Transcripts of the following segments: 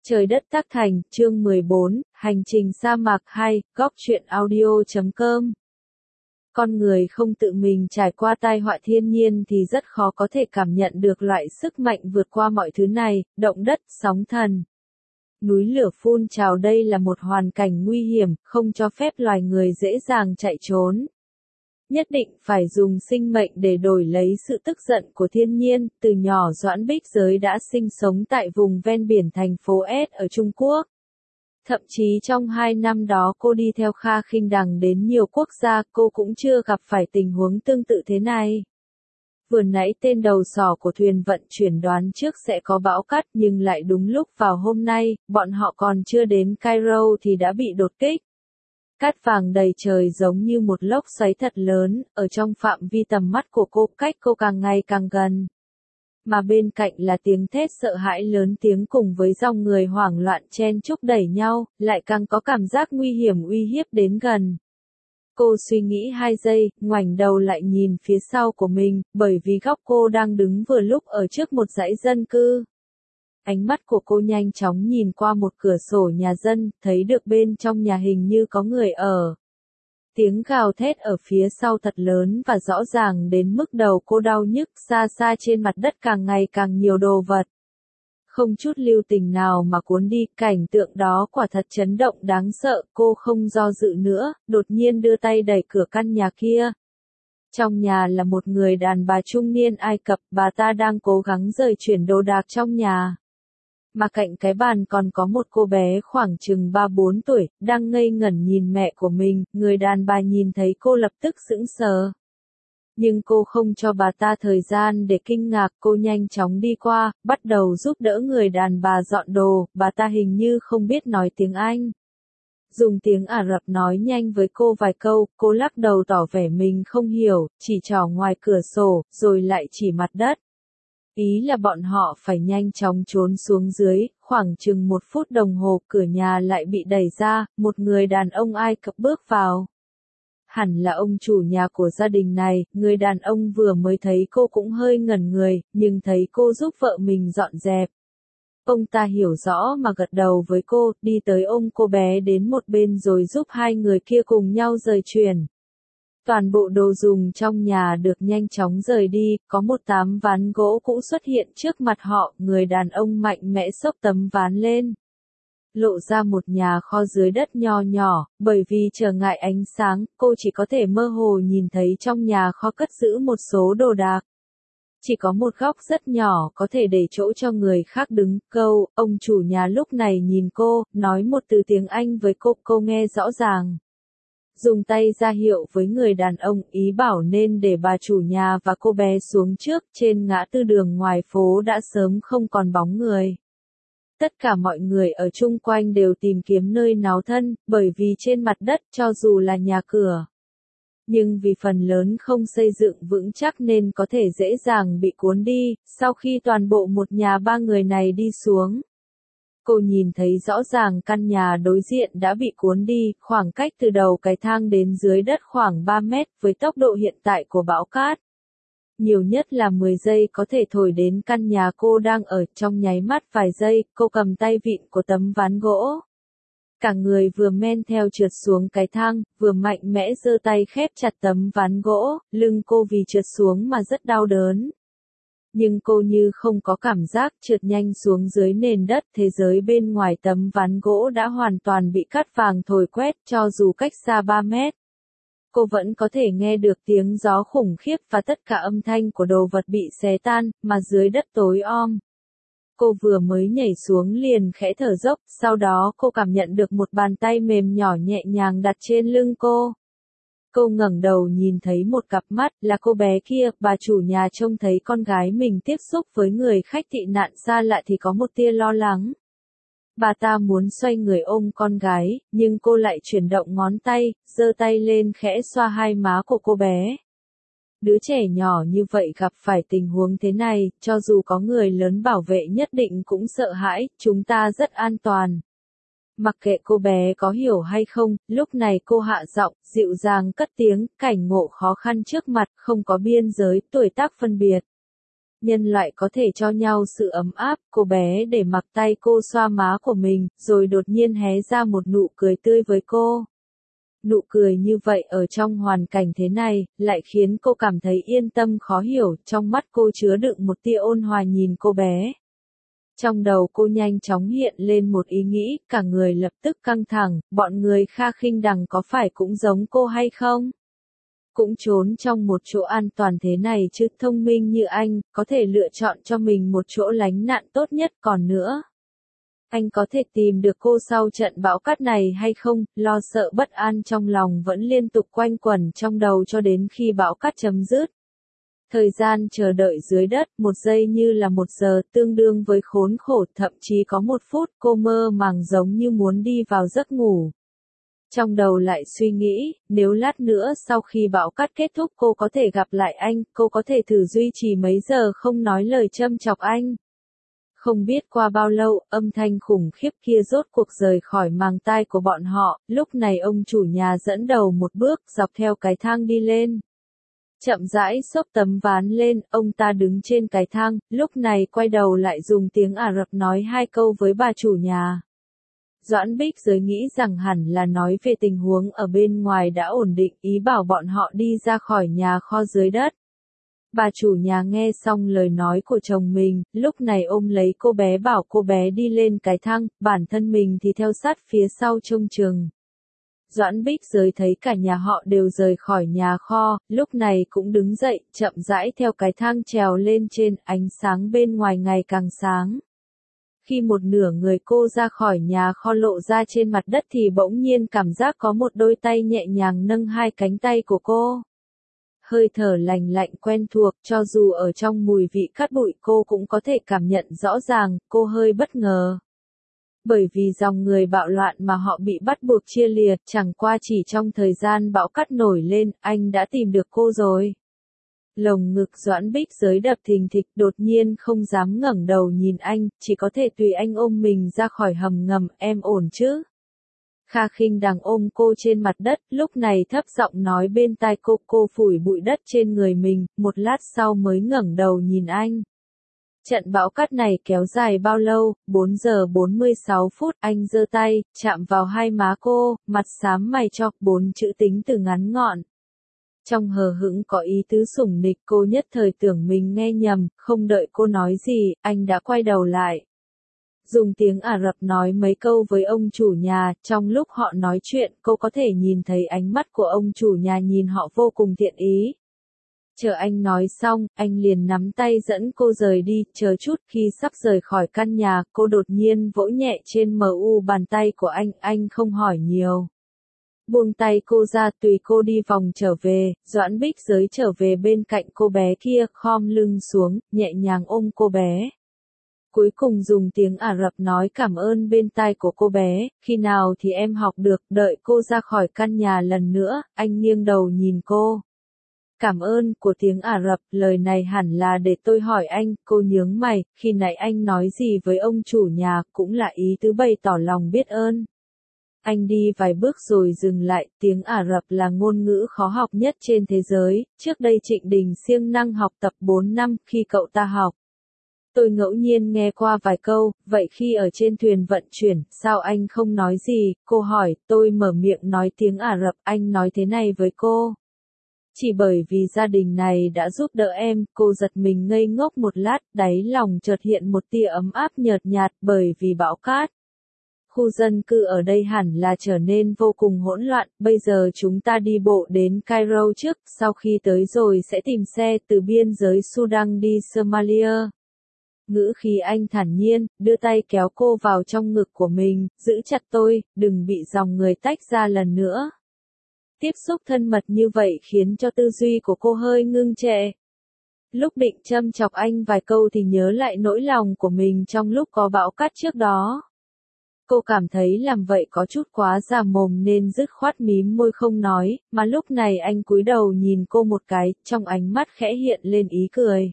Trời đất tác thành, chương 14, hành trình sa mạc 2, góc truyện audio.com. Con người không tự mình trải qua tai họa thiên nhiên thì rất khó có thể cảm nhận được loại sức mạnh vượt qua mọi thứ này, động đất, sóng thần. Núi lửa phun trào, đây là một hoàn cảnh nguy hiểm, không cho phép loài người dễ dàng chạy trốn. Nhất định phải dùng sinh mệnh để đổi lấy sự tức giận của thiên nhiên. Từ nhỏ Doãn Bích Giới đã sinh sống tại vùng ven biển thành phố S ở Trung Quốc. Thậm chí trong 2 năm đó cô đi theo Kha Khinh Đằng đến nhiều quốc gia, cô cũng chưa gặp phải tình huống tương tự thế này. Vừa nãy tên đầu sỏ của thuyền vận chuyển đoán trước sẽ có bão cát, nhưng lại đúng lúc vào hôm nay, bọn họ còn chưa đến Cairo thì đã bị đột kích. Cát vàng đầy trời giống như một lốc xoáy thật lớn, ở trong phạm vi tầm mắt của cô, cách cô càng ngày càng gần. Mà bên cạnh là tiếng thét sợ hãi lớn tiếng cùng với dòng người hoảng loạn chen chúc đẩy nhau, lại càng có cảm giác nguy hiểm uy hiếp đến gần. Cô suy nghĩ 2 giây, ngoảnh đầu lại nhìn phía sau của mình, bởi vì góc cô đang đứng vừa lúc ở trước một dãy dân cư. Ánh mắt của cô nhanh chóng nhìn qua một cửa sổ nhà dân, thấy được bên trong nhà hình như có người ở. Tiếng gào thét ở phía sau thật lớn và rõ ràng đến mức đầu cô đau nhức, xa xa trên mặt đất càng ngày càng nhiều đồ vật. Không chút lưu tình nào mà cuốn đi, cảnh tượng đó quả thật chấn động đáng sợ, cô không do dự nữa, đột nhiên đưa tay đẩy cửa căn nhà kia. Trong nhà là một người đàn bà trung niên Ai Cập, bà ta đang cố gắng rời chuyển đồ đạc trong nhà. Mà cạnh cái bàn còn có một cô bé khoảng chừng 3-4 tuổi, đang ngây ngẩn nhìn mẹ của mình, người đàn bà nhìn thấy cô lập tức sững sờ. Nhưng cô không cho bà ta thời gian để kinh ngạc, cô nhanh chóng đi qua, bắt đầu giúp đỡ người đàn bà dọn đồ, bà ta hình như không biết nói tiếng Anh. Dùng tiếng Ả Rập nói nhanh với cô vài câu, cô lắc đầu tỏ vẻ mình không hiểu, chỉ trỏ ngoài cửa sổ, rồi lại chỉ mặt đất. Ý là bọn họ phải nhanh chóng trốn xuống dưới, khoảng chừng 1 phút đồng hồ cửa nhà lại bị đẩy ra, một người đàn ông Ai Cập bước vào. Hẳn là ông chủ nhà của gia đình này, người đàn ông vừa mới thấy cô cũng hơi ngẩn người, nhưng thấy cô giúp vợ mình dọn dẹp. Ông ta hiểu rõ mà gật đầu với cô, đi tới ôm cô bé đến một bên rồi giúp hai người kia cùng nhau rời chuyển. Toàn bộ đồ dùng trong nhà được nhanh chóng rời đi, có một tấm ván gỗ cũ xuất hiện trước mặt họ, người đàn ông mạnh mẽ xốc tấm ván lên. Lộ ra một nhà kho dưới đất nho nhỏ, bởi vì trở ngại ánh sáng, cô chỉ có thể mơ hồ nhìn thấy trong nhà kho cất giữ một số đồ đạc. Chỉ có một góc rất nhỏ có thể để chỗ cho người khác đứng, ông chủ nhà lúc này nhìn cô, nói một từ tiếng Anh với cô nghe rõ ràng. Dùng tay ra hiệu với người đàn ông, ý bảo nên để bà chủ nhà và cô bé xuống trước, trên ngã tư đường ngoài phố đã sớm không còn bóng người. Tất cả mọi người ở chung quanh đều tìm kiếm nơi náo thân, bởi vì trên mặt đất cho dù là nhà cửa. Nhưng vì phần lớn không xây dựng vững chắc nên có thể dễ dàng bị cuốn đi, sau khi toàn bộ một nhà 3 người này đi xuống. Cô nhìn thấy rõ ràng căn nhà đối diện đã bị cuốn đi, khoảng cách từ đầu cái thang đến dưới đất khoảng 3 mét, với tốc độ hiện tại của bão cát. Nhiều nhất là 10 giây có thể thổi đến căn nhà cô đang ở, trong nháy mắt vài giây, cô cầm tay vịn của tấm ván gỗ. Cả người vừa men theo trượt xuống cái thang, vừa mạnh mẽ giơ tay khép chặt tấm ván gỗ, lưng cô vì trượt xuống mà rất đau đớn. Nhưng cô như không có cảm giác, trượt nhanh xuống dưới nền đất, thế giới bên ngoài tấm ván gỗ đã hoàn toàn bị cát vàng thổi quét, cho dù cách xa 3 mét. Cô vẫn có thể nghe được tiếng gió khủng khiếp và tất cả âm thanh của đồ vật bị xé tan, mà dưới đất tối om. Cô vừa mới nhảy xuống liền khẽ thở dốc, sau đó cô cảm nhận được một bàn tay mềm nhỏ nhẹ nhàng đặt trên lưng cô. Cô ngẩng đầu nhìn thấy một cặp mắt, là cô bé kia, bà chủ nhà trông thấy con gái mình tiếp xúc với người khách tị nạn xa lạ thì có một tia lo lắng. Bà ta muốn xoay người ôm con gái, nhưng cô lại chuyển động ngón tay, giơ tay lên khẽ xoa hai má của cô bé. Đứa trẻ nhỏ như vậy gặp phải tình huống thế này, cho dù có người lớn bảo vệ nhất định cũng sợ hãi, chúng ta rất an toàn. Mặc kệ cô bé có hiểu hay không, lúc này cô hạ giọng, dịu dàng cất tiếng, cảnh ngộ khó khăn trước mặt, không có biên giới, tuổi tác phân biệt. nhân loại có thể cho nhau sự ấm áp, cô bé để mặc tay cô xoa má của mình, rồi đột nhiên hé ra một nụ cười tươi với cô. Nụ cười như vậy ở trong hoàn cảnh thế này, lại khiến cô cảm thấy yên tâm khó hiểu, trong mắt cô chứa đựng một tia ôn hòa nhìn cô bé. Trong đầu cô nhanh chóng hiện lên một ý nghĩ, cả người lập tức căng thẳng, bọn người Kha Khinh Đằng có phải cũng giống cô hay không? Cũng trốn trong một chỗ an toàn thế này chứ, thông minh như anh, có thể lựa chọn cho mình một chỗ lánh nạn tốt nhất. Còn nữa, anh có thể tìm được cô sau trận bão cát này hay không? Lo sợ bất an trong lòng vẫn liên tục quanh quẩn trong đầu cho đến khi bão cát chấm dứt. Thời gian chờ đợi dưới đất, 1 giây như là 1 giờ, tương đương với khốn khổ, thậm chí có 1 phút, cô mơ màng giống như muốn đi vào giấc ngủ. Trong đầu lại suy nghĩ, nếu lát nữa sau khi bão cát kết thúc cô có thể gặp lại anh, cô có thể thử duy trì mấy giờ không nói lời châm chọc anh. Không biết qua bao lâu, âm thanh khủng khiếp kia rốt cuộc rời khỏi màng tai của bọn họ, lúc này ông chủ nhà dẫn đầu một bước, dọc theo cái thang đi lên. Chậm rãi xốc tấm ván lên, ông ta đứng trên cái thang, lúc này quay đầu lại dùng tiếng Ả Rập nói 2 câu với bà chủ nhà. Doãn Bích Giới nghĩ rằng hẳn là nói về tình huống ở bên ngoài đã ổn định, ý bảo bọn họ đi ra khỏi nhà kho dưới đất. Bà chủ nhà nghe xong lời nói của chồng mình, lúc này ôm lấy cô bé bảo cô bé đi lên cái thang, bản thân mình thì theo sát phía sau trông chừng. Doãn Bích Giới thấy cả nhà họ đều rời khỏi nhà kho, lúc này cũng đứng dậy, chậm rãi theo cái thang trèo lên trên, ánh sáng bên ngoài ngày càng sáng. Khi một nửa người cô ra khỏi nhà kho lộ ra trên mặt đất thì bỗng nhiên cảm giác có một đôi tay nhẹ nhàng nâng 2 cánh tay của cô. Hơi thở lành lạnh quen thuộc, cho dù ở trong mùi vị cát bụi cô cũng có thể cảm nhận rõ ràng, cô hơi bất ngờ. Bởi vì dòng người bạo loạn mà họ bị bắt buộc chia liệt, chẳng qua chỉ trong thời gian bão cát nổi lên, anh đã tìm được cô rồi. Lồng ngực Doãn Bích Giới đập thình thịch, đột nhiên không dám ngẩng đầu nhìn anh, chỉ có thể tùy anh ôm mình ra khỏi hầm ngầm, em ổn chứ? Kha Khinh Đằng ôm cô trên mặt đất, lúc này thấp giọng nói bên tai cô phủi bụi đất trên người mình, một lát sau mới ngẩng đầu nhìn anh. Trận bão cát này kéo dài bao lâu? 4 giờ 46 phút, anh giơ tay, chạm vào 2 má cô, mặt xám mày cho, 4 chữ tính từ ngắn ngọn. Trong hờ hững có ý tứ sủng nịch, cô nhất thời tưởng mình nghe nhầm, không đợi cô nói gì, anh đã quay đầu lại. Dùng tiếng Ả Rập nói mấy câu với ông chủ nhà, trong lúc họ nói chuyện, cô có thể nhìn thấy ánh mắt của ông chủ nhà nhìn họ vô cùng thiện ý. Chờ anh nói xong, anh liền nắm tay dẫn cô rời đi, chờ chút khi sắp rời khỏi căn nhà, cô đột nhiên vỗ nhẹ trên bàn tay của anh không hỏi nhiều. Buông tay cô ra tùy cô đi vòng trở về, Doãn Bích Giới trở về bên cạnh cô bé kia, khom lưng xuống, nhẹ nhàng ôm cô bé. Cuối cùng dùng tiếng Ả Rập nói cảm ơn bên tai của cô bé, khi nào thì em học được, đợi cô ra khỏi căn nhà lần nữa, anh nghiêng đầu nhìn cô. Cảm ơn của tiếng Ả Rập, lời này hẳn là để tôi hỏi anh, cô nhướng mày, khi nãy anh nói gì với ông chủ nhà, cũng là ý tứ bày tỏ lòng biết ơn. Anh đi vài bước rồi dừng lại, tiếng Ả Rập là ngôn ngữ khó học nhất trên thế giới, trước đây Trịnh Đình siêng năng học tập 4 năm, khi cậu ta học. Tôi ngẫu nhiên nghe qua vài câu, vậy khi ở trên thuyền vận chuyển, sao anh không nói gì, cô hỏi, tôi mở miệng nói tiếng Ả Rập, anh nói thế này với cô. Chỉ bởi vì gia đình này đã giúp đỡ em, cô giật mình ngây ngốc một lát, đáy lòng chợt hiện một tia ấm áp nhợt nhạt bởi vì bão cát. Khu dân cư ở đây hẳn là trở nên vô cùng hỗn loạn, bây giờ chúng ta đi bộ đến Cairo trước, sau khi tới rồi sẽ tìm xe từ biên giới Sudan đi Somalia. Ngữ khí anh thản nhiên, đưa tay kéo cô vào trong ngực của mình, giữ chặt tôi, đừng bị dòng người tách ra lần nữa. Tiếp xúc thân mật như vậy khiến cho tư duy của cô hơi ngưng trệ. Lúc định châm chọc anh vài câu thì nhớ lại nỗi lòng của mình trong lúc có bão cát trước đó. Cô cảm thấy làm vậy có chút quá già mồm nên dứt khoát mím môi không nói, mà lúc này anh cúi đầu nhìn cô một cái, trong ánh mắt khẽ hiện lên ý cười.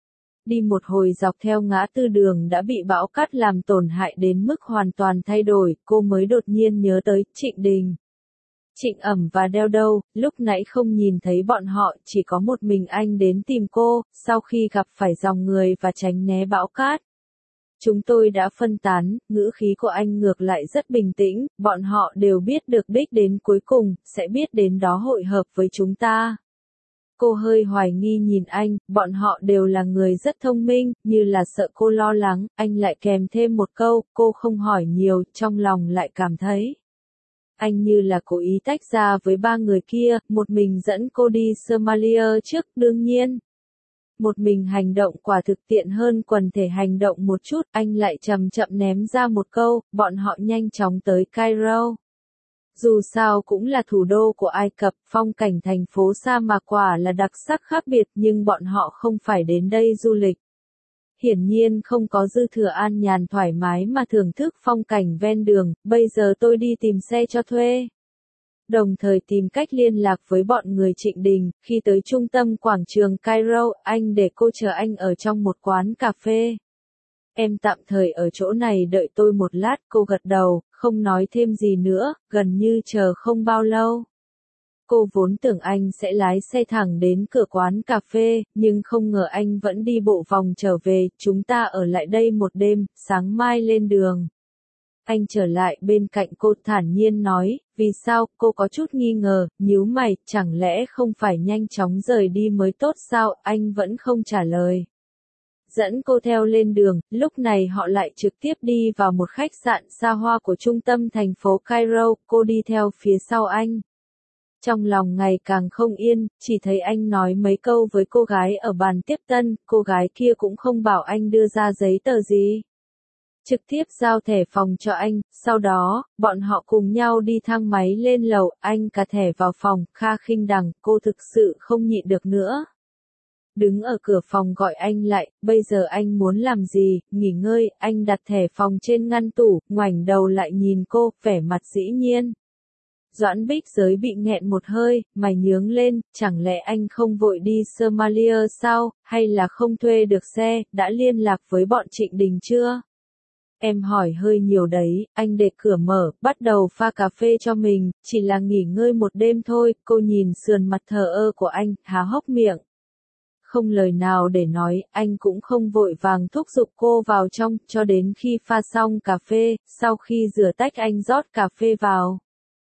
Đi một hồi dọc theo ngã tư đường đã bị bão cát làm tổn hại đến mức hoàn toàn thay đổi, cô mới đột nhiên nhớ tới Trịnh Đình. Trịnh Ẩm và Đeo đâu, lúc nãy không nhìn thấy bọn họ, chỉ có một mình anh đến tìm cô, sau khi gặp phải dòng người và tránh né bão cát. Chúng tôi đã phân tán, ngữ khí của anh ngược lại rất bình tĩnh, bọn họ đều biết được đích đến cuối cùng, sẽ biết đến đó hội hợp với chúng ta. Cô hơi hoài nghi nhìn anh, bọn họ đều là người rất thông minh, như là sợ cô lo lắng, anh lại kèm thêm một câu, cô không hỏi nhiều, trong lòng lại cảm thấy. Anh như là cố ý tách ra với ba người kia, một mình dẫn cô đi Somalia trước, đương nhiên. Một mình hành động quả thực tiện hơn quần thể hành động một chút, anh lại chậm chậm ném ra một câu, bọn họ nhanh chóng tới Cairo. Dù sao cũng là thủ đô của Ai Cập, phong cảnh thành phố sa mạc quả là đặc sắc khác biệt nhưng bọn họ không phải đến đây du lịch. Hiển nhiên không có dư thừa an nhàn thoải mái mà thưởng thức phong cảnh ven đường, bây giờ tôi đi tìm xe cho thuê. Đồng thời tìm cách liên lạc với bọn người Trịnh Đình, khi tới trung tâm quảng trường Cairo, anh để cô chờ anh ở trong một quán cà phê. Em tạm thời ở chỗ này đợi tôi một lát, cô gật đầu, không nói thêm gì nữa, gần như chờ không bao lâu. Cô vốn tưởng anh sẽ lái xe thẳng đến cửa quán cà phê, nhưng không ngờ anh vẫn đi bộ vòng trở về, chúng ta ở lại đây một đêm, sáng mai lên đường. Anh trở lại bên cạnh cô thản nhiên nói, vì sao, cô có chút nghi ngờ, nhíu mày, chẳng lẽ không phải nhanh chóng rời đi mới tốt sao, anh vẫn không trả lời. Dẫn cô theo lên đường, lúc này họ lại trực tiếp đi vào một khách sạn xa hoa của trung tâm thành phố Cairo, cô đi theo phía sau anh. Trong lòng ngày càng không yên, chỉ thấy anh nói mấy câu với cô gái ở bàn tiếp tân, cô gái kia cũng không bảo anh đưa ra giấy tờ gì. Trực tiếp giao thẻ phòng cho anh, sau đó, bọn họ cùng nhau đi thang máy lên lầu, anh cà thẻ vào phòng, Kha Khinh Đằng, cô thực sự không nhịn được nữa. Đứng ở cửa phòng gọi anh lại, bây giờ anh muốn làm gì, nghỉ ngơi, anh đặt thẻ phòng trên ngăn tủ, ngoảnh đầu lại nhìn cô, vẻ mặt dĩ nhiên. Doãn Bích Giới bị nghẹn một hơi, mày nhướng lên, chẳng lẽ anh không vội đi Somalia sao, hay là không thuê được xe, đã liên lạc với bọn Trịnh Đình chưa? Em hỏi hơi nhiều đấy, anh để cửa mở, bắt đầu pha cà phê cho mình, chỉ là nghỉ ngơi một đêm thôi, cô nhìn sườn mặt thờ ơ của anh, há hốc miệng. Không lời nào để nói, anh cũng không vội vàng thúc giục cô vào trong, cho đến khi pha xong cà phê, sau khi rửa tách anh rót cà phê vào.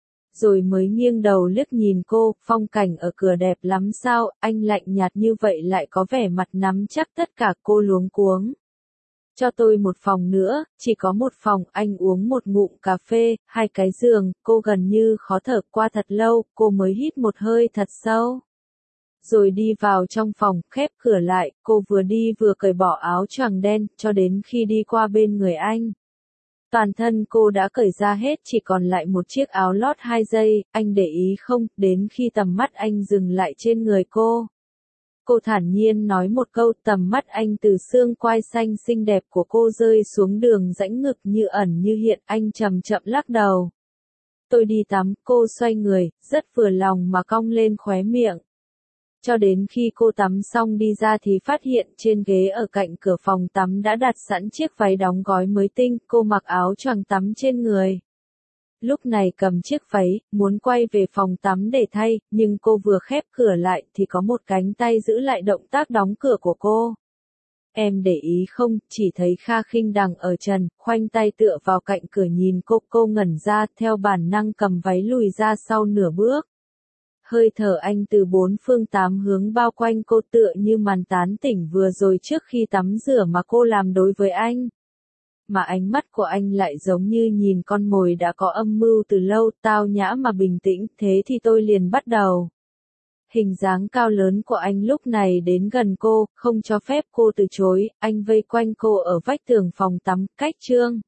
Rồi mới nghiêng đầu liếc nhìn cô, phong cảnh ở cửa đẹp lắm sao, anh lạnh nhạt như vậy lại có vẻ mặt nắm chắc tất cả, cô luống cuống. Cho tôi một phòng nữa, chỉ có một phòng, anh uống một ngụm cà phê, hai cái giường, cô gần như khó thở qua thật lâu, cô mới hít một hơi thật sâu. Rồi đi vào trong phòng, khép cửa lại, cô vừa đi vừa cởi bỏ áo choàng đen, cho đến khi đi qua bên người anh. Toàn thân cô đã cởi ra hết, chỉ còn lại một chiếc áo lót 2 giây, anh để ý không, đến khi tầm mắt anh dừng lại trên người cô. Cô thản nhiên nói một câu, tầm mắt anh từ xương quai xanh xinh đẹp của cô rơi xuống đường rãnh ngực như ẩn như hiện, anh chậm chậm lắc đầu. Tôi đi tắm, cô xoay người, rất vừa lòng mà cong lên khóe miệng. Cho đến khi cô tắm xong đi ra thì phát hiện trên ghế ở cạnh cửa phòng tắm đã đặt sẵn chiếc váy đóng gói mới tinh, cô mặc áo choàng tắm trên người. Lúc này cầm chiếc váy, muốn quay về phòng tắm để thay, nhưng cô vừa khép cửa lại thì có một cánh tay giữ lại động tác đóng cửa của cô. Em để ý không, chỉ thấy Kha Khinh Đằng ở trần, khoanh tay tựa vào cạnh cửa nhìn cô ngẩn ra, theo bản năng cầm váy lùi ra sau nửa bước. Hơi thở anh từ bốn phương tám hướng bao quanh cô tựa như màn tán tỉnh vừa rồi trước khi tắm rửa mà cô làm đối với anh. Mà ánh mắt của anh lại giống như nhìn con mồi đã có âm mưu từ lâu, tao nhã mà bình tĩnh, thế thì tôi liền bắt đầu. Hình dáng cao lớn của anh lúc này đến gần cô, không cho phép cô từ chối, anh vây quanh cô ở vách tường phòng tắm, cách Trương